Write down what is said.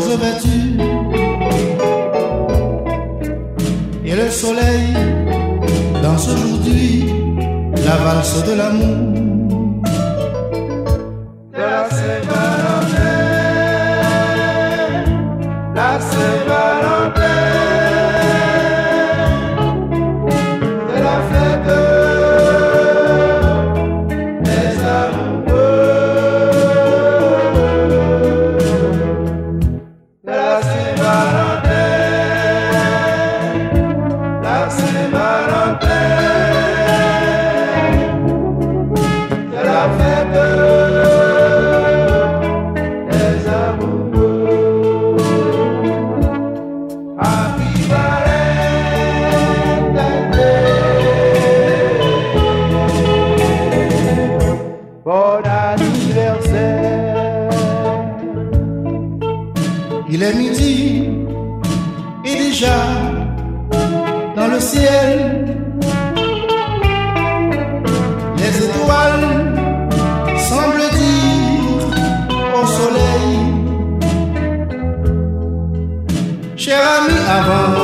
roses vêtues et le soleil danse aujourd'hui la valse de l'amour. De la Saint-Valentin, la Saint-Valentin, c'est la fête des amoureux. De la Saint-Valentin, la Saint-Valentin, c'est la fête des amoureux. Happy Valentine's Day. Bon anniversaire. Il est midi et déjà dans le ciel les étoiles semblent dire au soleil: cher ami, avant